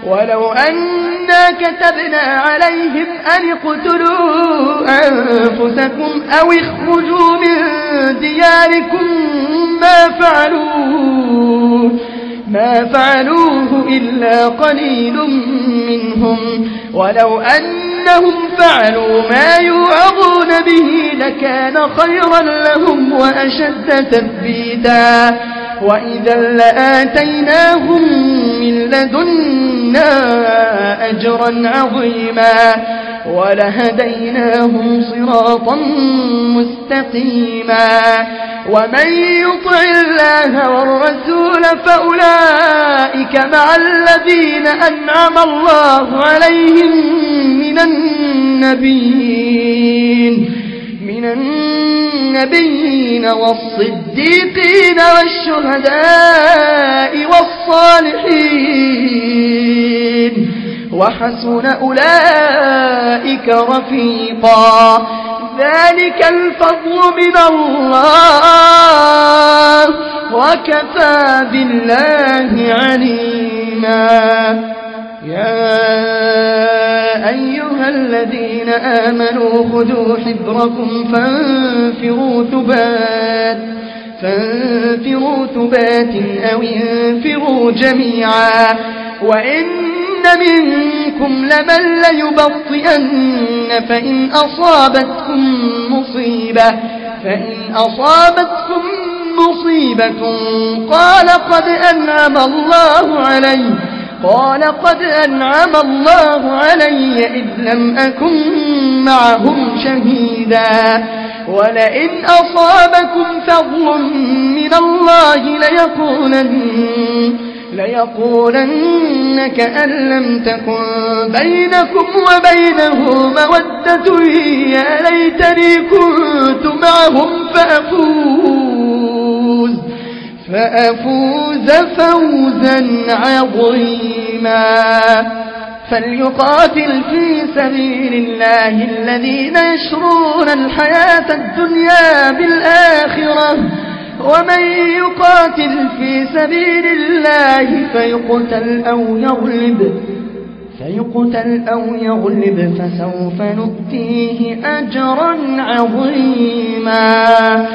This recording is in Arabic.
ولو أنا كتبنا عليهم أن اقتلوا أنفسكم أو اخرجوا من دياركم ما فعلوه إلا قليل منهم ولو أنهم فعلوا ما يوعظون به لكان خيرا لهم وأشد تثبيتا وإذا لآتيناهم من لدنا أجرا عظيما ولهديناهم صراطا مستقيما ومن يطع الله والرسول فأولئك مع الذين أنعم الله عليهم من النبيين والصديقين والشهداء والصالحين وحسن أولئك رفيقا ذلك الفضل من الله وكفى بالله عليما يا أيها الذين آمنوا خذوا حذركم فانفروا ثبات أو انفروا جميعا وإن منكم لمن ليبطئن فإن أصابتكم مصيبة قال قد أنعم الله علي إذ لم أكن معهم شهيدا ولئن أصابكم فضل من الله ليقولن كأن لم تكن بينكم وبينه مودة يا ليتني كنت معهم فأفوز فوزا عظيما فليقاتل في سبيل الله الذين يشرون الحياة الدنيا بالآخرة ومن يقاتل في سبيل الله فيقتل أو يغلب فسوف نؤتيه أجرا عظيما